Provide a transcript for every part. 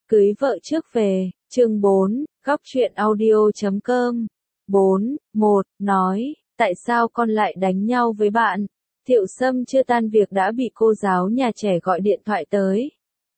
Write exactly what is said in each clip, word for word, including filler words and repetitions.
Cưới vợ trước về, chương bốn, góc truyện audio chấm com. bốn, một, nói, tại sao con lại đánh nhau với bạn? Thiệu Sâm chưa tan việc đã bị cô giáo nhà trẻ gọi điện thoại tới.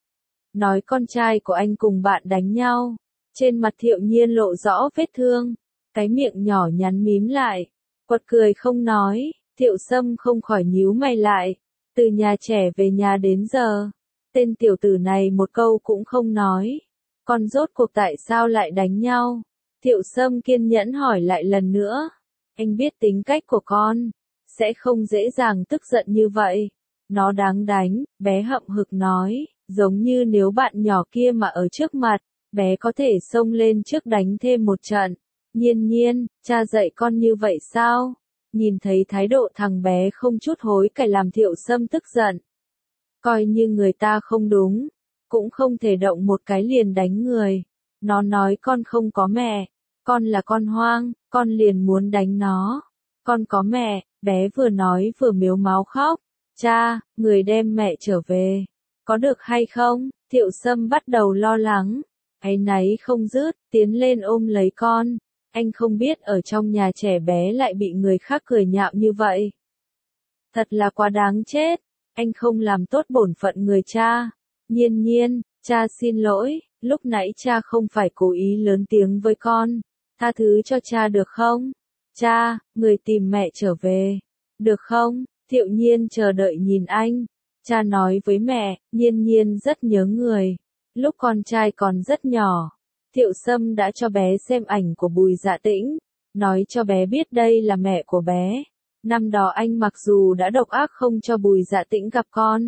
Nói con trai của anh cùng bạn đánh nhau. Trên mặt Thiệu Nhiên lộ rõ vết thương. Cái miệng nhỏ nhắn mím lại. Quật cười không nói. Thiệu Sâm không khỏi nhíu mày lại. Từ nhà trẻ về nhà đến giờ. Tên tiểu tử này một câu cũng không nói. Con rốt cuộc tại sao lại đánh nhau? Thiệu Sâm kiên nhẫn hỏi lại lần nữa. Anh biết tính cách của con. Sẽ không dễ dàng tức giận như vậy. Nó đáng đánh, bé hậm hực nói. Giống như nếu bạn nhỏ kia mà ở trước mặt, bé có thể xông lên trước đánh thêm một trận. Nhiên nhiên, cha dạy con như vậy sao? Nhìn thấy thái độ thằng bé không chút hối cải làm Thiệu Sâm tức giận. Coi như người ta không đúng, cũng không thể động một cái liền đánh người. Nó nói con không có mẹ, con là con hoang, con liền muốn đánh nó. Con có mẹ, bé vừa nói vừa mếu máo khóc. Cha, người đem mẹ trở về. Có được hay không? Thiệu Sâm bắt đầu lo lắng. Áy náy không dứt, tiến lên ôm lấy con. Anh không biết ở trong nhà trẻ bé lại bị người khác cười nhạo như vậy. Thật là quá đáng chết. Anh không làm tốt bổn phận người cha. Nhiên nhiên, cha xin lỗi, lúc nãy cha không phải cố ý lớn tiếng với con. Tha thứ cho cha được không? Cha, người tìm mẹ trở về. Được không? Thiệu Nhiên chờ đợi nhìn anh. Cha nói với mẹ, Nhiên nhiên rất nhớ người. Lúc con trai còn rất nhỏ, Thiệu Sâm đã cho bé xem ảnh của Bùi Dạ Tĩnh, nói cho bé biết đây là mẹ của bé. Năm đó anh mặc dù đã độc ác không cho Bùi Dạ Tĩnh gặp con,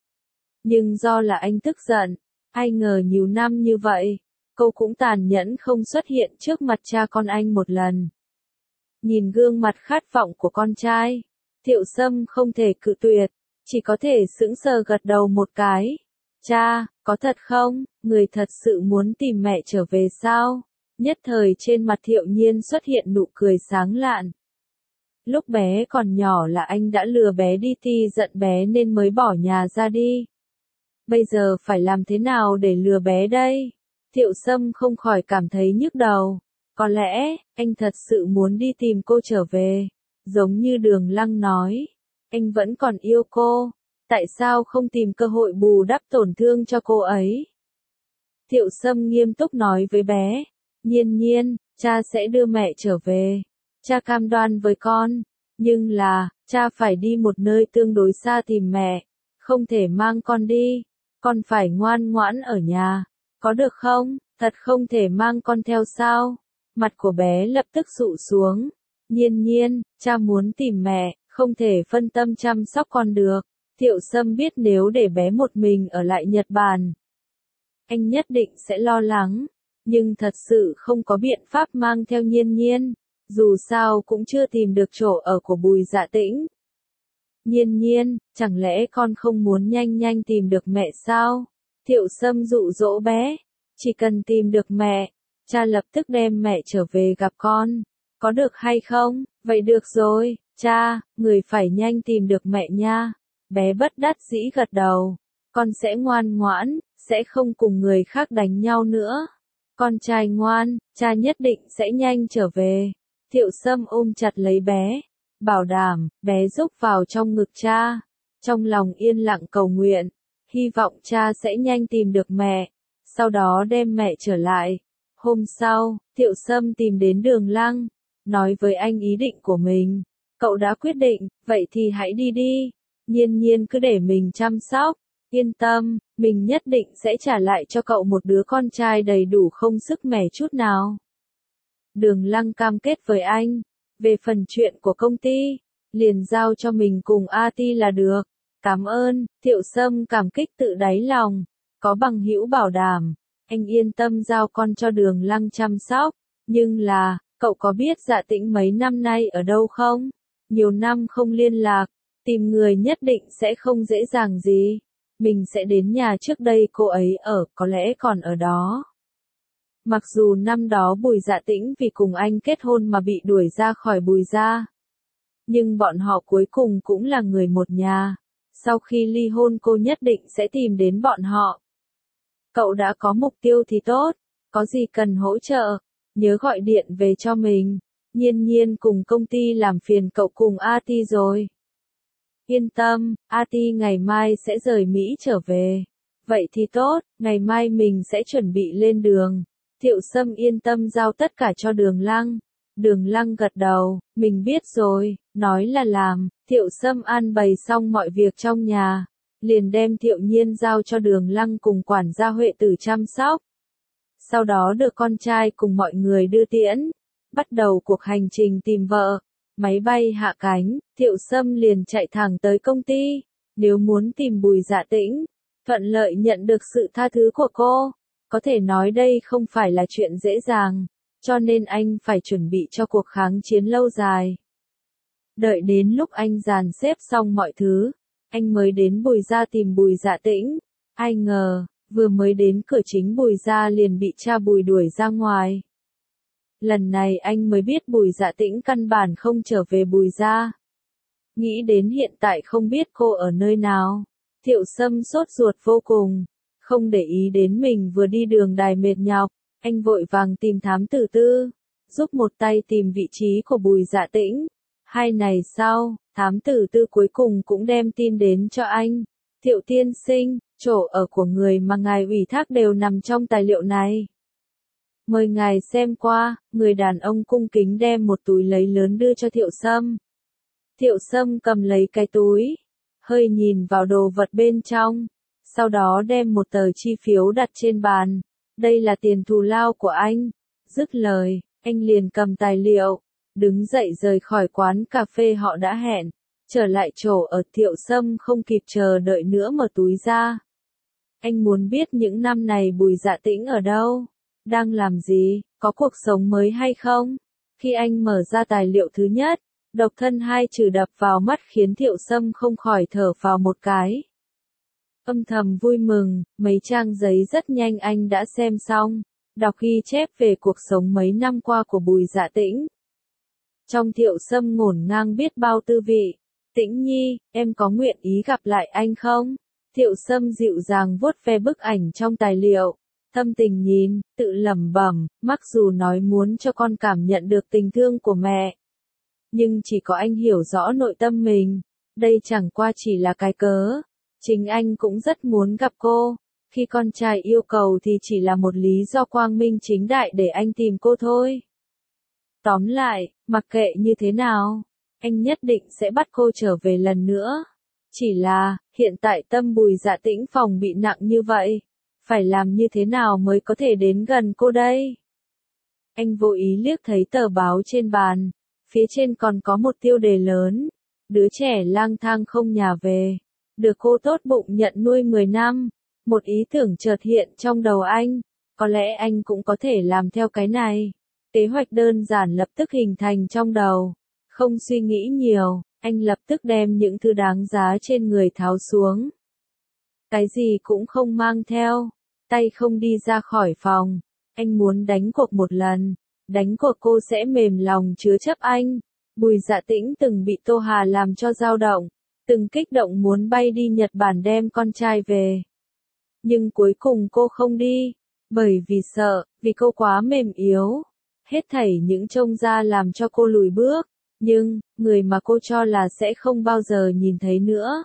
nhưng do là anh tức giận, ai ngờ nhiều năm như vậy, cô cũng tàn nhẫn không xuất hiện trước mặt cha con anh một lần. Nhìn gương mặt khát vọng của con trai, Thiệu Sâm không thể cự tuyệt, chỉ có thể sững sờ gật đầu một cái. Cha, có thật không? Người thật sự muốn tìm mẹ trở về sao? Nhất thời trên mặt Thiệu Nhiên xuất hiện nụ cười sáng lạn. Lúc bé còn nhỏ là anh đã lừa bé đi ti giận bé nên mới bỏ nhà ra đi. Bây giờ phải làm thế nào để lừa bé đây? Thiệu Sâm không khỏi cảm thấy nhức đầu. Có lẽ, anh thật sự muốn đi tìm cô trở về. Giống như Đường Lăng nói. Anh vẫn còn yêu cô. Tại sao không tìm cơ hội bù đắp tổn thương cho cô ấy? Thiệu Sâm nghiêm túc nói với bé. Nhiên nhiên, cha sẽ đưa mẹ trở về. Cha cam đoan với con. Nhưng là, cha phải đi một nơi tương đối xa tìm mẹ. Không thể mang con đi. Con phải ngoan ngoãn ở nhà. Có được không? Thật không thể mang con theo sao? Mặt của bé lập tức sụ xuống. Nhiên nhiên, cha muốn tìm mẹ, không thể phân tâm chăm sóc con được. Thiệu Sâm biết nếu để bé một mình ở lại Nhật Bản, anh nhất định sẽ lo lắng. Nhưng thật sự không có biện pháp mang theo Nhiên nhiên. Dù sao cũng chưa tìm được chỗ ở của Bùi Dạ Tĩnh. Nhiên nhiên, chẳng lẽ con không muốn nhanh nhanh tìm được mẹ sao? Thiệu Sâm dụ dỗ bé. Chỉ cần tìm được mẹ, cha lập tức đem mẹ trở về gặp con. Có được hay không? Vậy được rồi, cha, người phải nhanh tìm được mẹ nha. Bé bất đắc dĩ gật đầu. Con sẽ ngoan ngoãn, sẽ không cùng người khác đánh nhau nữa. Con trai ngoan, cha nhất định sẽ nhanh trở về. Thiệu Sâm ôm chặt lấy bé. Bảo đảm, bé rúc vào trong ngực cha. Trong lòng yên lặng cầu nguyện. Hy vọng cha sẽ nhanh tìm được mẹ. Sau đó đem mẹ trở lại. Hôm sau, Thiệu Sâm tìm đến Đường Lăng. Nói với anh ý định của mình. Cậu đã quyết định, vậy thì hãy đi đi. Nhiên nhiên cứ để mình chăm sóc. Yên tâm, mình nhất định sẽ trả lại cho cậu một đứa con trai đầy đủ không sức mẻ chút nào. Đường Lăng cam kết với anh. Về phần chuyện của công ty, liền giao cho mình cùng A Ti là được. Cảm ơn, Thiệu Sâm cảm kích tự đáy lòng. Có bằng hữu bảo đảm, anh yên tâm giao con cho Đường Lăng chăm sóc. Nhưng là, cậu có biết Dạ Tĩnh mấy năm nay ở đâu không? Nhiều năm không liên lạc, tìm người nhất định sẽ không dễ dàng gì. Mình sẽ đến nhà trước đây cô ấy ở, có lẽ còn ở đó. Mặc dù năm đó Bùi Dạ Tĩnh vì cùng anh kết hôn mà bị đuổi ra khỏi Bùi gia. Nhưng bọn họ cuối cùng cũng là người một nhà. Sau khi ly hôn cô nhất định sẽ tìm đến bọn họ. Cậu đã có mục tiêu thì tốt, có gì cần hỗ trợ, nhớ gọi điện về cho mình. Nhiên Nhiên cùng công ty làm phiền cậu cùng a tê rồi. Yên tâm, a tê ngày mai sẽ rời Mỹ trở về. Vậy thì tốt, ngày mai mình sẽ chuẩn bị lên đường. Thiệu Sâm yên tâm giao tất cả cho Đường Lăng. Đường Lăng gật đầu, mình biết rồi, nói là làm. Thiệu Sâm an bày xong mọi việc trong nhà, liền đem Thiệu Nhiên giao cho Đường Lăng cùng quản gia Huệ Tử chăm sóc. Sau đó được con trai cùng mọi người đưa tiễn, bắt đầu cuộc hành trình tìm vợ. Máy bay hạ cánh, Thiệu Sâm liền chạy thẳng tới công ty, nếu muốn tìm Bùi Dạ Tĩnh, thuận lợi nhận được sự tha thứ của cô. Có thể nói đây không phải là chuyện dễ dàng, cho nên anh phải chuẩn bị cho cuộc kháng chiến lâu dài. Đợi đến lúc anh dàn xếp xong mọi thứ, anh mới đến Bùi gia tìm Bùi Dạ Tĩnh. Ai ngờ, vừa mới đến cửa chính Bùi gia liền bị cha Bùi đuổi ra ngoài. Lần này anh mới biết Bùi Dạ Tĩnh căn bản không trở về Bùi gia. Nghĩ đến hiện tại không biết cô ở nơi nào, Thiệu Sâm sốt ruột vô cùng, không để ý đến mình vừa đi đường đài mệt nhọc, anh vội vàng tìm thám tử Tư, giúp một tay tìm vị trí của Bùi Dạ Tĩnh. Hai ngày sau, thám tử Tư cuối cùng cũng đem tin đến cho anh. Thiệu tiên sinh, chỗ ở của người mà ngài ủy thác đều nằm trong tài liệu này. Mời ngài xem qua. Người đàn ông cung kính đem một túi giấy lớn đưa cho Thiệu Sâm. Thiệu Sâm cầm lấy cái túi, hơi nhìn vào đồ vật bên trong, sau đó đem một tờ chi phiếu đặt trên bàn. Đây là tiền thù lao của anh. Dứt lời, anh liền cầm tài liệu, đứng dậy rời khỏi quán cà phê họ đã hẹn. Trở lại chỗ ở, Thiệu Sâm không kịp chờ đợi nữa mở túi ra. Anh muốn biết những năm này Bùi Dạ Tĩnh ở đâu, đang làm gì, có cuộc sống mới hay không. Khi anh mở ra tài liệu thứ nhất, độc thân hai chữ đập vào mắt khiến Thiệu Sâm không khỏi thở phào một cái. Âm thầm vui mừng, mấy trang giấy rất nhanh anh đã xem xong, đọc ghi chép về cuộc sống mấy năm qua của Bùi Dạ Tĩnh. Trong Thiệu Sâm ngổn ngang biết bao tư vị. Tĩnh Nhi, em có nguyện ý gặp lại anh không? Thiệu Sâm dịu dàng vuốt ve bức ảnh trong tài liệu, thâm tình nhìn, tự lẩm bẩm, mặc dù nói muốn cho con cảm nhận được tình thương của mẹ, nhưng chỉ có anh hiểu rõ nội tâm mình, đây chẳng qua chỉ là cái cớ. Chính anh cũng rất muốn gặp cô, khi con trai yêu cầu thì chỉ là một lý do quang minh chính đại để anh tìm cô thôi. Tóm lại, mặc kệ như thế nào, anh nhất định sẽ bắt cô trở về lần nữa. Chỉ là, hiện tại tâm Bùi Dạ Tĩnh phòng bị nặng như vậy, phải làm như thế nào mới có thể đến gần cô đây? Anh vô ý liếc thấy tờ báo trên bàn, phía trên còn có một tiêu đề lớn, đứa trẻ lang thang không nhà về, được cô tốt bụng nhận nuôi mười năm. Một ý tưởng chợt hiện trong đầu anh, có lẽ anh cũng có thể làm theo cái này. Kế hoạch đơn giản lập tức hình thành trong đầu. Không suy nghĩ nhiều, anh lập tức đem những thứ đáng giá trên người tháo xuống. Cái gì cũng không mang theo, tay không đi ra khỏi phòng. Anh muốn đánh cuộc một lần, đánh cuộc cô sẽ mềm lòng chứa chấp anh. Bùi Dạ Tĩnh từng bị Tô Hà làm cho dao động, từng kích động muốn bay đi Nhật Bản đem con trai về. Nhưng cuối cùng cô không đi, bởi vì sợ, vì cô quá mềm yếu. Hết thảy những trông ra làm cho cô lùi bước, nhưng, người mà cô cho là sẽ không bao giờ nhìn thấy nữa.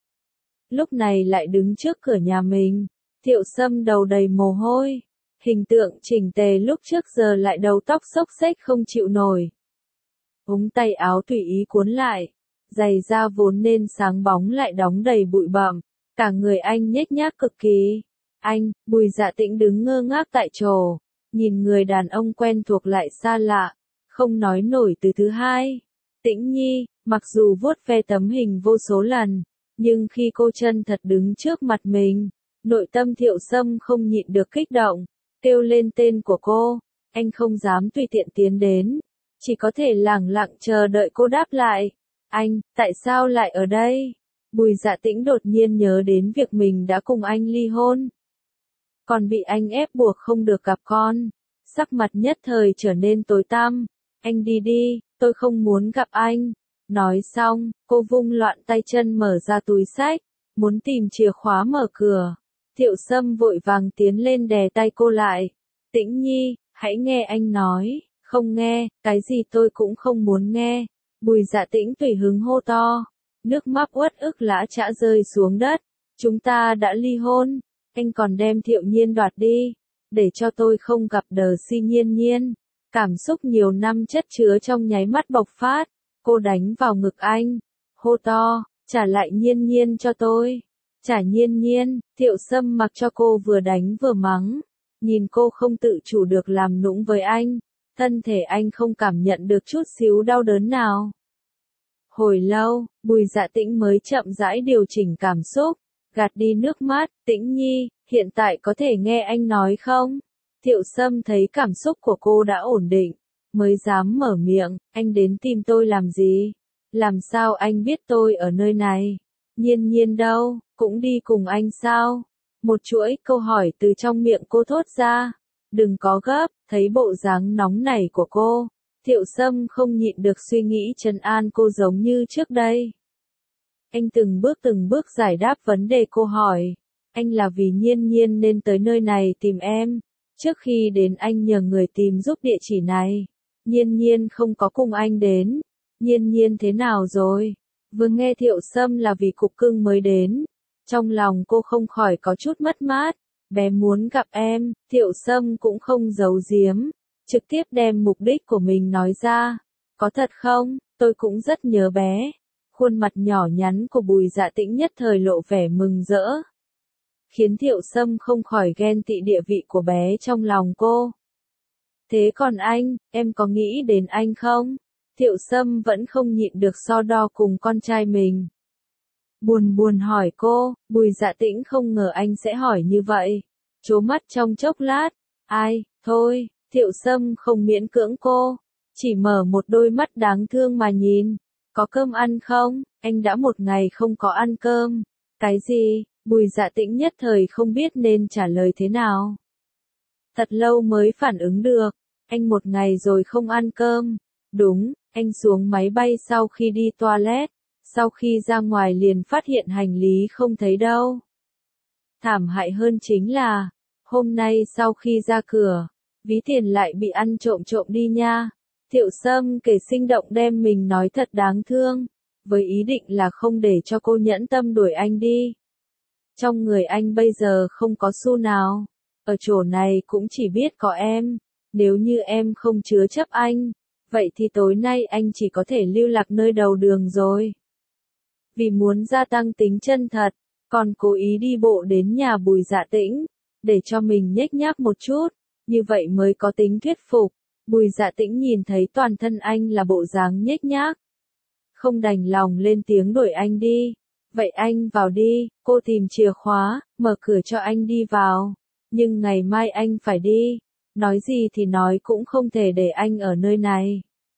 Lúc này lại đứng trước cửa nhà mình, Thiệu Sâm đầu đầy mồ hôi, hình tượng chỉnh tề lúc trước giờ lại đầu tóc xốc xếch không chịu nổi. Ống tay áo tùy ý cuốn lại, giày da vốn nên sáng bóng lại đóng đầy bụi bặm, cả người anh nhếch nhác cực kỳ. Anh, Bùi Dạ Tĩnh đứng ngơ ngác tại chỗ, nhìn người đàn ông quen thuộc lại xa lạ, không nói nổi từ thứ hai. Tĩnh Nhi, mặc dù vuốt ve tấm hình vô số lần, nhưng khi cô chân thật đứng trước mặt mình, nội tâm Thiệu Sâm không nhịn được kích động, kêu lên tên của cô. Anh không dám tùy tiện tiến đến, chỉ có thể lẳng lặng chờ đợi cô đáp lại. Anh, tại sao lại ở đây? Bùi Dạ Tĩnh đột nhiên nhớ đến việc mình đã cùng anh ly hôn, còn bị anh ép buộc không được gặp con, sắc mặt nhất thời trở nên tối tăm. Anh đi đi, tôi không muốn gặp anh. Nói xong, cô vung loạn tay chân mở ra túi xách, muốn tìm chìa khóa mở cửa. Thiệu Sâm vội vàng tiến lên đè tay cô lại. Tĩnh Nhi, hãy nghe anh nói. Không nghe, cái gì tôi cũng không muốn nghe. Bùi Dạ Tĩnh tùy hứng hô to. Nước mắt uất ức lã chã rơi xuống đất. Chúng ta đã ly hôn. Anh còn đem Thiệu Nhiên đoạt đi. Để cho tôi không gặp Đờ Si Nhiên Nhiên. Cảm xúc nhiều năm chất chứa trong nháy mắt bộc phát. Cô đánh vào ngực anh. Hô to, trả lại Nhiên Nhiên cho tôi. Trả Nhiên Nhiên. Thiệu Sâm mặc cho cô vừa đánh vừa mắng. Nhìn cô không tự chủ được làm nũng với anh. Thân thể anh không cảm nhận được chút xíu đau đớn nào. Hồi lâu, Bùi Dạ Tĩnh mới chậm rãi điều chỉnh cảm xúc. Gạt đi nước mắt. Tĩnh Nhi, hiện tại có thể nghe anh nói không? Thiệu Sâm thấy cảm xúc của cô đã ổn định. Mới dám mở miệng. Anh đến tìm tôi làm gì? Làm sao anh biết tôi ở nơi này? Nhiên Nhiên đâu? Cũng đi cùng anh sao? Một chuỗi câu hỏi từ trong miệng cô thốt ra. Đừng có gấp, thấy bộ dáng nóng nảy của cô. Thiệu Sâm không nhịn được suy nghĩ trấn an cô giống như trước đây. Anh từng bước từng bước giải đáp vấn đề cô hỏi. Anh là vì Nhiên Nhiên nên tới nơi này tìm em. Trước khi đến anh nhờ người tìm giúp địa chỉ này. Nhiên Nhiên không có cùng anh đến. Nhiên Nhiên thế nào rồi? Vừa nghe Thiệu Sâm là vì cục cưng mới đến. Trong lòng cô không khỏi có chút mất mát. Bé muốn gặp em. Thiệu Sâm cũng không giấu giếm. Trực tiếp đem mục đích của mình nói ra. Có thật không? Tôi cũng rất nhớ bé. Khuôn mặt nhỏ nhắn của Bùi Dạ Tĩnh nhất thời lộ vẻ mừng rỡ. Khiến Thiệu Sâm không khỏi ghen tị địa vị của bé trong lòng cô. Thế còn anh, em có nghĩ đến anh không? Thiệu Sâm vẫn không nhịn được so đo cùng con trai mình. Buồn buồn hỏi cô. Bùi Dạ Tĩnh không ngờ anh sẽ hỏi như vậy. Trố mắt trong chốc lát. Ai, thôi, Thiệu Sâm không miễn cưỡng cô. Chỉ mở một đôi mắt đáng thương mà nhìn. Có cơm ăn không? Anh đã một ngày không có ăn cơm. Cái gì? Bùi Dạ Tĩnh nhất thời không biết nên trả lời thế nào. Thật lâu mới phản ứng được. Anh một ngày rồi không ăn cơm. Đúng, anh xuống máy bay sau khi đi toilet. Sau khi ra ngoài liền phát hiện hành lý không thấy đâu. Thảm hại hơn chính là, hôm nay sau khi ra cửa, ví tiền lại bị ăn trộm trộm đi nha. Thiệu Sâm kể sinh động đem mình nói thật đáng thương, với ý định là không để cho cô nhẫn tâm đuổi anh đi. Trong người anh bây giờ không có xu nào, ở chỗ này cũng chỉ biết có em, nếu như em không chứa chấp anh, vậy thì tối nay anh chỉ có thể lưu lạc nơi đầu đường rồi. Vì muốn gia tăng tính chân thật, còn cố ý đi bộ đến nhà Bùi Dạ Tĩnh, để cho mình nhếch nhác một chút, như vậy mới có tính thuyết phục. Bùi Dạ Tĩnh nhìn thấy toàn thân anh là bộ dáng nhếch nhác. Không đành lòng lên tiếng đuổi anh đi. Vậy anh vào đi, cô tìm chìa khóa, mở cửa cho anh đi vào. Nhưng ngày mai anh phải đi. Nói gì thì nói cũng không thể để anh ở nơi này.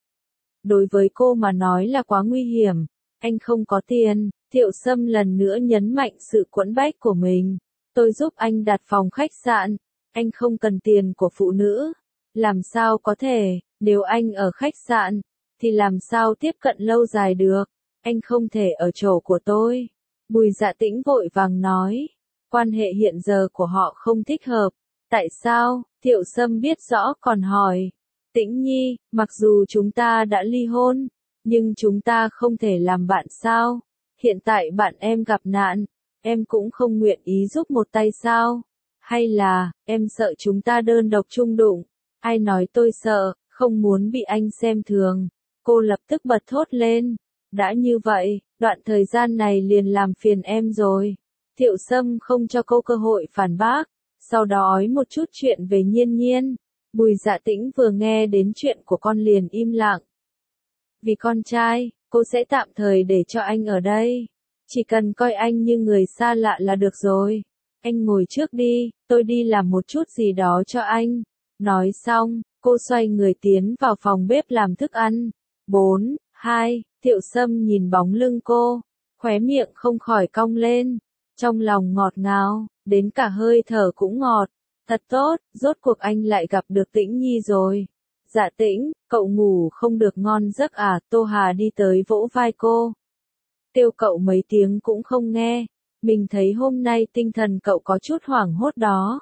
Đối với cô mà nói là quá nguy hiểm. Anh không có tiền. Thiệu Sâm lần nữa nhấn mạnh sự quẫn bách của mình. Tôi giúp anh đặt phòng khách sạn. Anh không cần tiền của phụ nữ. Làm sao có thể, nếu anh ở khách sạn, thì làm sao tiếp cận lâu dài được. Anh không thể ở chỗ của tôi. Bùi Dạ Tĩnh vội vàng nói. Quan hệ hiện giờ của họ không thích hợp. Tại sao? Thiệu Sâm biết rõ còn hỏi. Tĩnh Nhi, mặc dù chúng ta đã ly hôn, nhưng chúng ta không thể làm bạn sao? Hiện tại bạn em gặp nạn, em cũng không nguyện ý giúp một tay sao? Hay là, em sợ chúng ta đơn độc chung đụng? Ai nói tôi sợ, không muốn bị anh xem thường. Cô lập tức bật thốt lên. Đã như vậy, đoạn thời gian này liền làm phiền em rồi. Thiệu Sâm không cho cô cơ hội phản bác. Sau đó nói một chút chuyện về Nhiên Nhiên. Bùi Dạ Tĩnh vừa nghe đến chuyện của con liền im lặng. Vì con trai, cô sẽ tạm thời để cho anh ở đây. Chỉ cần coi anh như người xa lạ là được rồi. Anh ngồi trước đi, tôi đi làm một chút gì đó cho anh. Nói xong, cô xoay người tiến vào phòng bếp làm thức ăn. bốn, hai, Thiệu Sâm nhìn bóng lưng cô, khóe miệng không khỏi cong lên. Trong lòng ngọt ngào, đến cả hơi thở cũng ngọt. Thật tốt, rốt cuộc anh lại gặp được Tĩnh Nhi rồi. Dạ Tĩnh, cậu ngủ không được ngon giấc à? Tô Hà đi tới vỗ vai cô. Kêu cậu mấy tiếng cũng không nghe. Mình thấy hôm nay tinh thần cậu có chút hoảng hốt đó.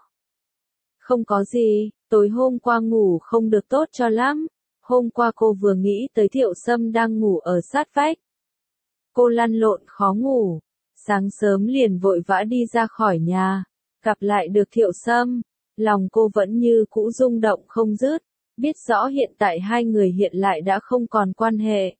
Không có gì, tối hôm qua ngủ không được tốt cho lắm. Hôm qua cô vừa nghĩ tới Thiệu Sâm đang ngủ ở sát vách. Cô lăn lộn khó ngủ. Sáng sớm liền vội vã đi ra khỏi nhà. Gặp lại được Thiệu Sâm. Lòng cô vẫn như cũ rung động không dứt. Biết rõ hiện tại hai người hiện lại đã không còn quan hệ.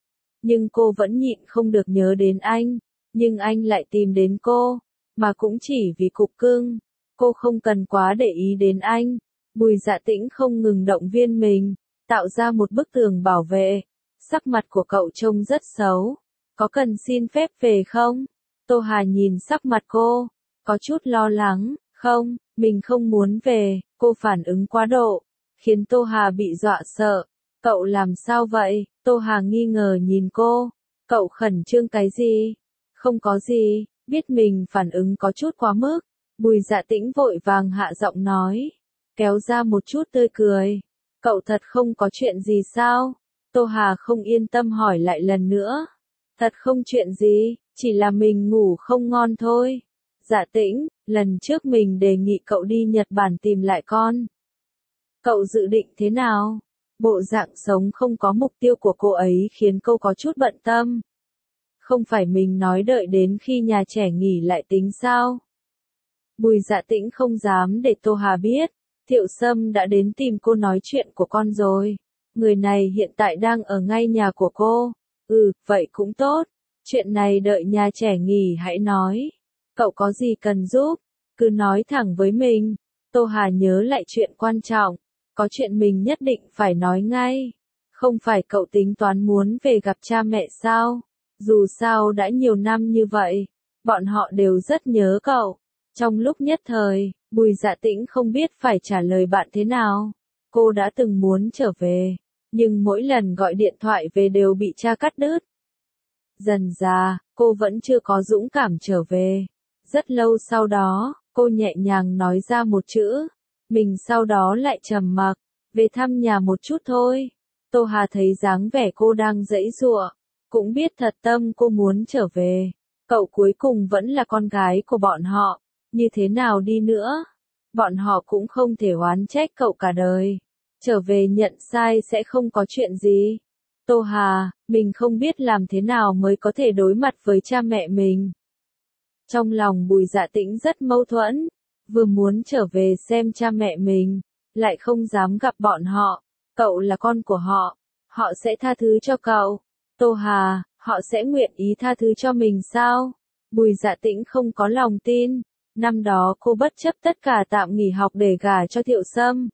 Nhưng cô vẫn nhịn không được nhớ đến anh. Nhưng anh lại tìm đến cô. Mà cũng chỉ vì cục cưng. Cô không cần quá để ý đến anh. Bùi Dạ Tĩnh không ngừng động viên mình. Tạo ra một bức tường bảo vệ. Sắc mặt của cậu trông rất xấu. Có cần xin phép về không? Tô Hà nhìn sắc mặt cô. Có chút lo lắng. Không, mình không muốn về. Cô phản ứng quá độ. Khiến Tô Hà bị dọa sợ. Cậu làm sao vậy? Tô Hà nghi ngờ nhìn cô. Cậu khẩn trương cái gì? Không có gì. Biết mình phản ứng có chút quá mức. Bùi Dạ Tĩnh vội vàng hạ giọng nói. Kéo ra một chút tươi cười. Cậu thật không có chuyện gì sao? Tô Hà không yên tâm hỏi lại lần nữa. Thật không chuyện gì, chỉ là mình ngủ không ngon thôi. Dạ Tĩnh, lần trước mình đề nghị cậu đi Nhật Bản tìm lại con. Cậu dự định thế nào? Bộ dạng sống không có mục tiêu của cô ấy khiến cô có chút bận tâm. Không phải mình nói đợi đến khi nhà trẻ nghỉ lại tính sao? Bùi Dạ Tĩnh không dám để Tô Hà biết. Thiệu Sâm đã đến tìm cô nói chuyện của con rồi. Người này hiện tại đang ở ngay nhà của cô. Ừ, vậy cũng tốt. Chuyện này đợi nhà trẻ nghỉ hãy nói. Cậu có gì cần giúp? Cứ nói thẳng với mình. Tô Hà nhớ lại chuyện quan trọng. Có chuyện mình nhất định phải nói ngay. Không phải cậu tính toán muốn về gặp cha mẹ sao? Dù sao đã nhiều năm như vậy. Bọn họ đều rất nhớ cậu. Trong lúc nhất thời, Bùi Dạ Tĩnh không biết phải trả lời bạn thế nào. Cô đã từng muốn trở về. Nhưng mỗi lần gọi điện thoại về đều bị cha cắt đứt. Dần dà, cô vẫn chưa có dũng cảm trở về. Rất lâu sau đó, cô nhẹ nhàng nói ra một chữ. Mình sau đó lại trầm mặc, về thăm nhà một chút thôi. Tô Hà thấy dáng vẻ cô đang giãy giụa, cũng biết thật tâm cô muốn trở về. Cậu cuối cùng vẫn là con gái của bọn họ, như thế nào đi nữa, bọn họ cũng không thể oán trách cậu cả đời. Trở về nhận sai sẽ không có chuyện gì. Tô Hà, mình không biết làm thế nào mới có thể đối mặt với cha mẹ mình. Trong lòng Bùi Dạ Tĩnh rất mâu thuẫn, vừa muốn trở về xem cha mẹ mình, lại không dám gặp bọn họ. Cậu là con của họ, họ sẽ tha thứ cho cậu. Tô Hà, họ sẽ nguyện ý tha thứ cho mình sao? Bùi Dạ Tĩnh không có lòng tin. Năm đó cô bất chấp tất cả tạm nghỉ học để gả cho Thiệu Sâm.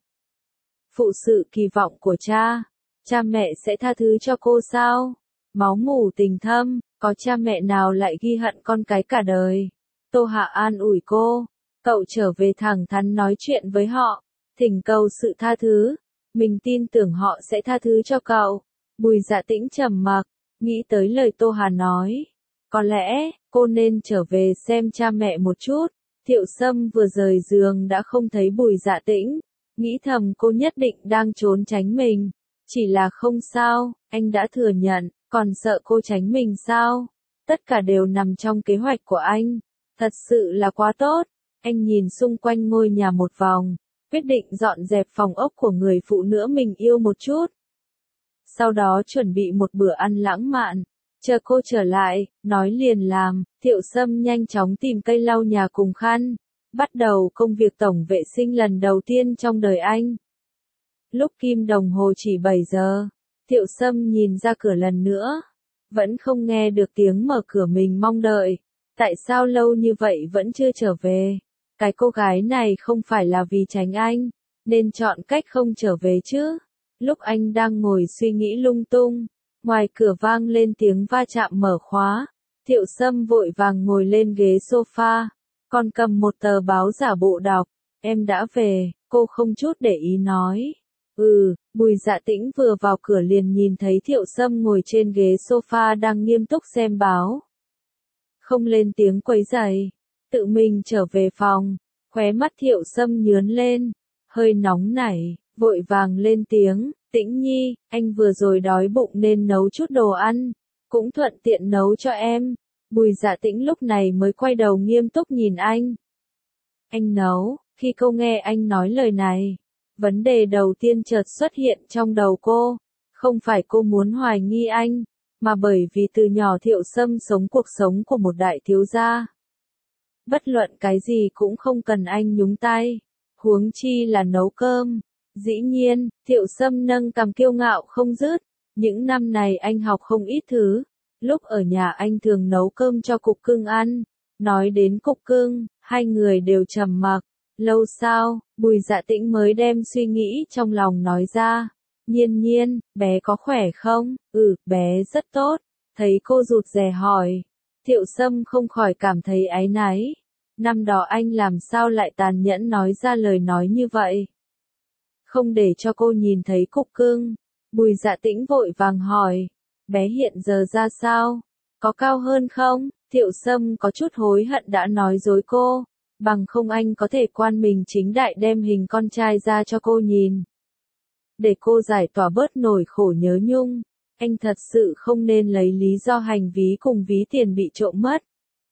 Phụ sự kỳ vọng của cha. Cha mẹ sẽ tha thứ cho cô sao? Máu mủ tình thâm, có cha mẹ nào lại ghi hận con cái cả đời? Tô Hạ an ủi cô. Cậu trở về thẳng thắn nói chuyện với họ, thỉnh cầu sự tha thứ. Mình tin tưởng họ sẽ tha thứ cho cậu. Bùi Dạ Tĩnh trầm mặc, nghĩ tới lời Tô Hà nói. Có lẽ, cô nên trở về xem cha mẹ một chút. Thiệu Sâm vừa rời giường đã không thấy Bùi Dạ Tĩnh. Nghĩ thầm cô nhất định đang trốn tránh mình. Chỉ là không sao, anh đã thừa nhận, còn sợ cô tránh mình sao? Tất cả đều nằm trong kế hoạch của anh. Thật sự là quá tốt. Anh nhìn xung quanh ngôi nhà một vòng, quyết định dọn dẹp phòng ốc của người phụ nữ mình yêu một chút. Sau đó chuẩn bị một bữa ăn lãng mạn. Chờ cô trở lại, nói liền làm. Thiệu Sâm nhanh chóng tìm cây lau nhà cùng khăn. Bắt đầu công việc tổng vệ sinh lần đầu tiên trong đời anh. Lúc kim đồng hồ chỉ bảy giờ, Thiệu Sâm nhìn ra cửa lần nữa. Vẫn không nghe được tiếng mở cửa mình mong đợi. Tại sao lâu như vậy vẫn chưa trở về? Cái cô gái này không phải là vì tránh anh, nên chọn cách không trở về chứ. Lúc anh đang ngồi suy nghĩ lung tung, ngoài cửa vang lên tiếng va chạm mở khóa. Thiệu Sâm vội vàng ngồi lên ghế sofa, còn cầm một tờ báo giả bộ đọc. Em đã về, cô không chút để ý nói. Ừ, Bùi Dạ Tĩnh vừa vào cửa liền nhìn thấy Thiệu Sâm ngồi trên ghế sofa đang nghiêm túc xem báo. Không lên tiếng quấy rầy, tự mình trở về phòng, khóe mắt Thiệu Sâm nhướn lên, hơi nóng nảy, vội vàng lên tiếng, Tĩnh Nhi, anh vừa rồi đói bụng nên nấu chút đồ ăn, cũng thuận tiện nấu cho em. Bùi Dạ Tĩnh lúc này mới quay đầu nghiêm túc nhìn anh. Anh nấu, khi cô nghe anh nói lời này, vấn đề đầu tiên chợt xuất hiện trong đầu cô, không phải cô muốn hoài nghi anh, mà bởi vì từ nhỏ Thiệu Sâm sống cuộc sống của một đại thiếu gia. Bất luận cái gì cũng không cần anh nhúng tay, huống chi là nấu cơm. Dĩ nhiên, Thiệu Sâm nâng cằm kiêu ngạo không dứt, những năm này anh học không ít thứ, lúc ở nhà anh thường nấu cơm cho Cục Cưng ăn. Nói đến Cục Cưng, hai người đều trầm mặc. Lâu sau, Bùi Dạ Tĩnh mới đem suy nghĩ trong lòng nói ra. Nhiên Nhiên, bé có khỏe không? Ừ, bé rất tốt. Thấy cô rụt rè hỏi. Thiệu Sâm không khỏi cảm thấy áy náy. Năm đó anh làm sao lại tàn nhẫn nói ra lời nói như vậy? Không để cho cô nhìn thấy Cục Cưng, Bùi Dạ Tĩnh vội vàng hỏi. Bé hiện giờ ra sao? Có cao hơn không? Thiệu Sâm có chút hối hận đã nói dối cô. Bằng không anh có thể quan mình chính đại đem hình con trai ra cho cô nhìn. Để cô giải tỏa bớt nỗi khổ nhớ nhung. Anh thật sự không nên lấy lý do hành ví cùng ví tiền bị trộm mất.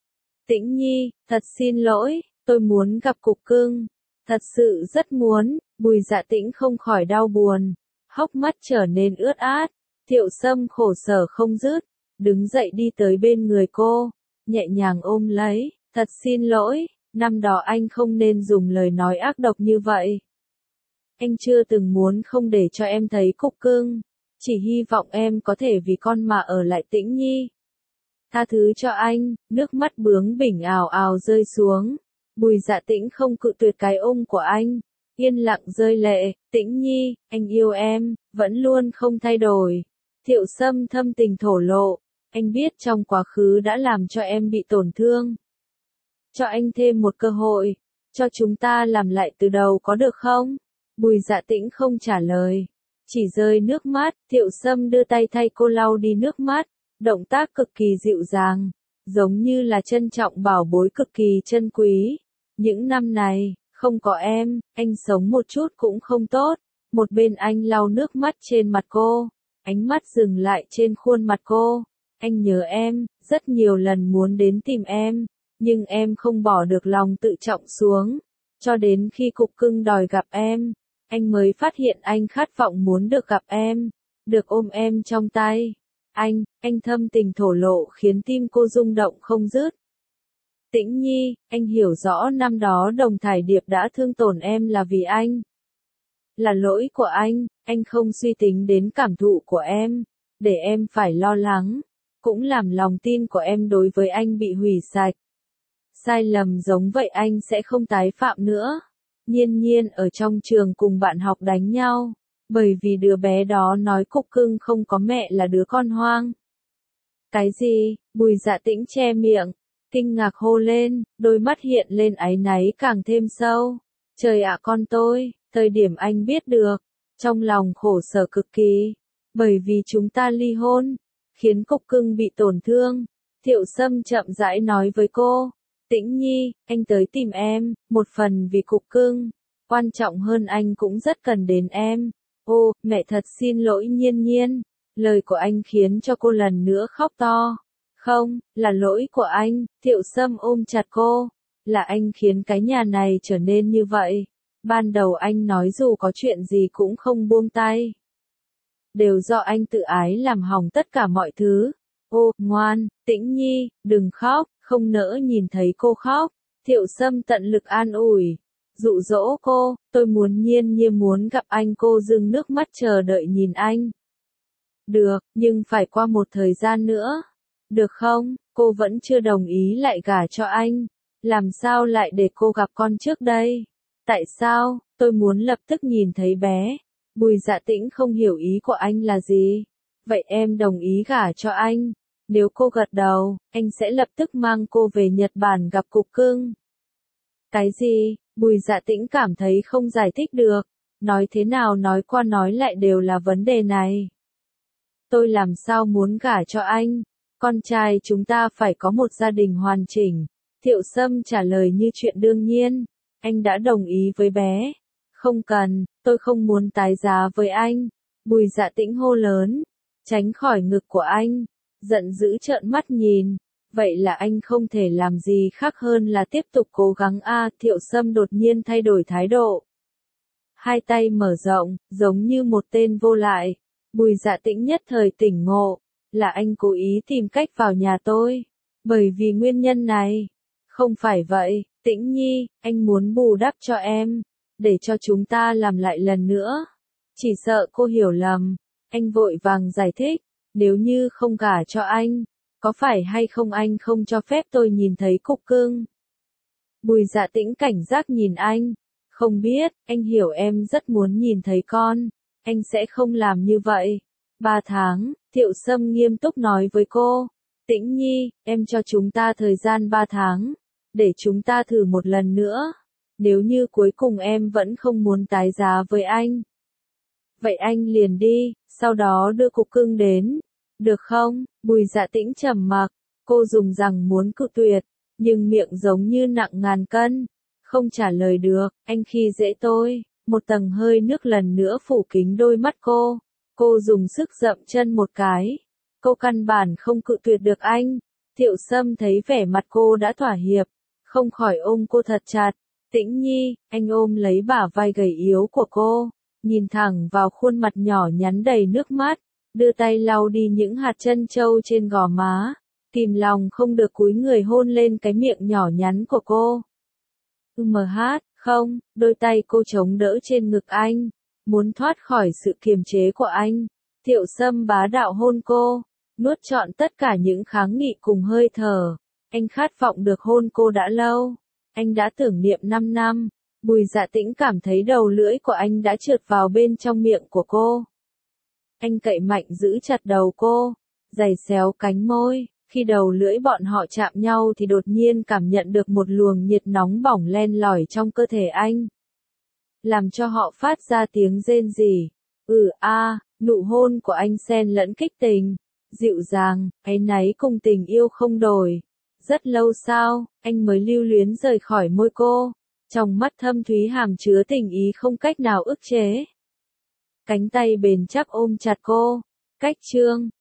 Tĩnh Nhi, thật xin lỗi, tôi muốn gặp Cục Cưng. Thật sự rất muốn. Bùi Dạ Tĩnh không khỏi đau buồn. Hốc mắt trở nên ướt át. Thiệu Sâm khổ sở không dứt. Đứng dậy đi tới bên người cô. Nhẹ nhàng ôm lấy. Thật xin lỗi. Năm đó anh không nên dùng lời nói ác độc như vậy. Anh chưa từng muốn không để cho em thấy Cục Cưng. Chỉ hy vọng em có thể vì con mà ở lại Tĩnh Nhi. Tha thứ cho anh, nước mắt bướng bỉnh ào ào rơi xuống. Bùi Dạ Tĩnh không cự tuyệt cái ôm của anh. Yên lặng rơi lệ. Tĩnh Nhi, anh yêu em, vẫn luôn không thay đổi. Thiệu Sâm thâm tình thổ lộ. Anh biết trong quá khứ đã làm cho em bị tổn thương. Cho anh thêm một cơ hội. Cho chúng ta làm lại từ đầu có được không? Bùi Dạ Tĩnh không trả lời. Chỉ rơi nước mắt. Thiệu Sâm đưa tay thay cô lau đi nước mắt. Động tác cực kỳ dịu dàng. Giống như là trân trọng bảo bối cực kỳ trân quý. Những năm này, không có em, anh sống một chút cũng không tốt. Một bên anh lau nước mắt trên mặt cô. Ánh mắt dừng lại trên khuôn mặt cô. Anh nhớ em, rất nhiều lần muốn đến tìm em. Nhưng em không bỏ được lòng tự trọng xuống. Cho đến khi Cục Cưng đòi gặp em, anh mới phát hiện anh khát vọng muốn được gặp em. Được ôm em trong tay. Anh, anh thâm tình thổ lộ khiến tim cô rung động không dứt. Tĩnh Nhi, anh hiểu rõ năm đó Đồng Thải Điệp đã thương tổn em là vì anh. Là lỗi của anh, anh không suy tính đến cảm thụ của em, để em phải lo lắng, cũng làm lòng tin của em đối với anh bị hủy sạch. Sai lầm giống vậy anh sẽ không tái phạm nữa. Nhiên Nhiên ở trong trường cùng bạn học đánh nhau, bởi vì đứa bé đó nói Cục Cưng không có mẹ là đứa con hoang. Cái gì? Bùi Dạ Tĩnh che miệng, kinh ngạc hô lên, đôi mắt hiện lên áy náy càng thêm sâu. Trời ạ con tôi, thời điểm anh biết được, trong lòng khổ sở cực kỳ, bởi vì chúng ta ly hôn, khiến Cục Cưng bị tổn thương. Thiệu Sâm chậm rãi nói với cô, Tĩnh Nhi, anh tới tìm em, một phần vì Cục Cưng, quan trọng hơn anh cũng rất cần đến em. Ô, mẹ thật xin lỗi Nhiên Nhiên. Lời của anh khiến cho cô lần nữa khóc to. Không, là lỗi của anh. Thiệu Sâm ôm chặt cô. Là anh khiến cái nhà này trở nên như vậy. Ban đầu anh nói dù có chuyện gì cũng không buông tay. Đều do anh tự ái làm hỏng tất cả mọi thứ. Ô, ngoan, Tĩnh Nhi, đừng khóc, không nỡ nhìn thấy cô khóc. Thiệu Sâm tận lực an ủi. Dụ dỗ cô, tôi muốn Nhiên Nhiên muốn gặp anh. Cô dưng nước mắt chờ đợi nhìn anh. Được, nhưng phải qua một thời gian nữa. Được không? Cô vẫn chưa đồng ý lại gả cho anh. Làm sao lại để cô gặp con trước đây? Tại sao? Tôi muốn lập tức nhìn thấy bé. Bùi Dạ Tĩnh không hiểu ý của anh là gì. Vậy em đồng ý gả cho anh. Nếu cô gật đầu, anh sẽ lập tức mang cô về Nhật Bản gặp Cục Cưng. Cái gì? Bùi Dạ Tĩnh cảm thấy không giải thích được. Nói thế nào nói qua nói lại đều là vấn đề này. Tôi làm sao muốn gả cho anh? Con trai chúng ta phải có một gia đình hoàn chỉnh. Thiệu Sâm trả lời như chuyện đương nhiên. Anh đã đồng ý với bé. Không cần, tôi không muốn tái giá với anh. Bùi Dạ Tĩnh hô lớn. Tránh khỏi ngực của anh. Giận dữ trợn mắt nhìn. Vậy là anh không thể làm gì khác hơn là tiếp tục cố gắng a. Thiệu Sâm đột nhiên thay đổi thái độ. Hai tay mở rộng, giống như một tên vô lại. Bùi Dạ Tĩnh nhất thời tỉnh ngộ, là anh cố ý tìm cách vào nhà tôi. Bởi vì nguyên nhân này. Không phải vậy, Tĩnh Nhi, anh muốn bù đắp cho em, để cho chúng ta làm lại lần nữa. Chỉ sợ cô hiểu lầm. Anh vội vàng giải thích, nếu như không gả cho anh, có phải hay không anh không cho phép tôi nhìn thấy cục cưng? Bùi Dạ Tĩnh cảnh giác nhìn anh, không biết, anh hiểu em rất muốn nhìn thấy con, anh sẽ không làm như vậy. Ba tháng, Thiệu Sâm nghiêm túc nói với cô, Tĩnh Nhi, em cho chúng ta thời gian ba tháng, để chúng ta thử một lần nữa. Nếu như cuối cùng em vẫn không muốn tái giá với anh, vậy anh liền đi, sau đó đưa cục cưng đến. Được không? Bùi Dạ Tĩnh trầm mặc, cô dùng rằng muốn cự tuyệt, nhưng miệng giống như nặng ngàn cân, không trả lời được. Anh khi dễ tôi. Một tầng hơi nước lần nữa phủ kín đôi mắt cô. Cô dùng sức dậm chân một cái. Cô căn bản không cự tuyệt được anh. Thiệu Sâm thấy vẻ mặt cô đã thỏa hiệp, không khỏi ôm cô thật chặt. Tĩnh Nhi, anh ôm lấy bả vai gầy yếu của cô, nhìn thẳng vào khuôn mặt nhỏ nhắn đầy nước mắt, đưa tay lau đi những hạt trân châu trên gò má, kìm lòng không được cúi người hôn lên cái miệng nhỏ nhắn của cô. Ừm hát, không, đôi tay cô chống đỡ trên ngực anh, muốn thoát khỏi sự kiềm chế của anh. Thiệu Sâm bá đạo hôn cô, nuốt trọn tất cả những kháng nghị cùng hơi thở. Anh khát vọng được hôn cô đã lâu, anh đã tưởng niệm năm năm. Bùi Dạ Tĩnh cảm thấy đầu lưỡi của anh đã trượt vào bên trong miệng của cô. Anh cậy mạnh giữ chặt đầu cô, giày xéo cánh môi. Khi đầu lưỡi bọn họ chạm nhau thì đột nhiên cảm nhận được một luồng nhiệt nóng bỏng len lỏi trong cơ thể anh, làm cho họ phát ra tiếng rên rỉ. Ừ a, nụ hôn của anh xen lẫn kích tình, dịu dàng, áy náy cùng tình yêu không đổi. Rất lâu sau, anh mới lưu luyến rời khỏi môi cô, trong mắt thâm thúy hàm chứa tình ý không cách nào ức chế. Cánh tay bền chắc ôm chặt cô. Cách chương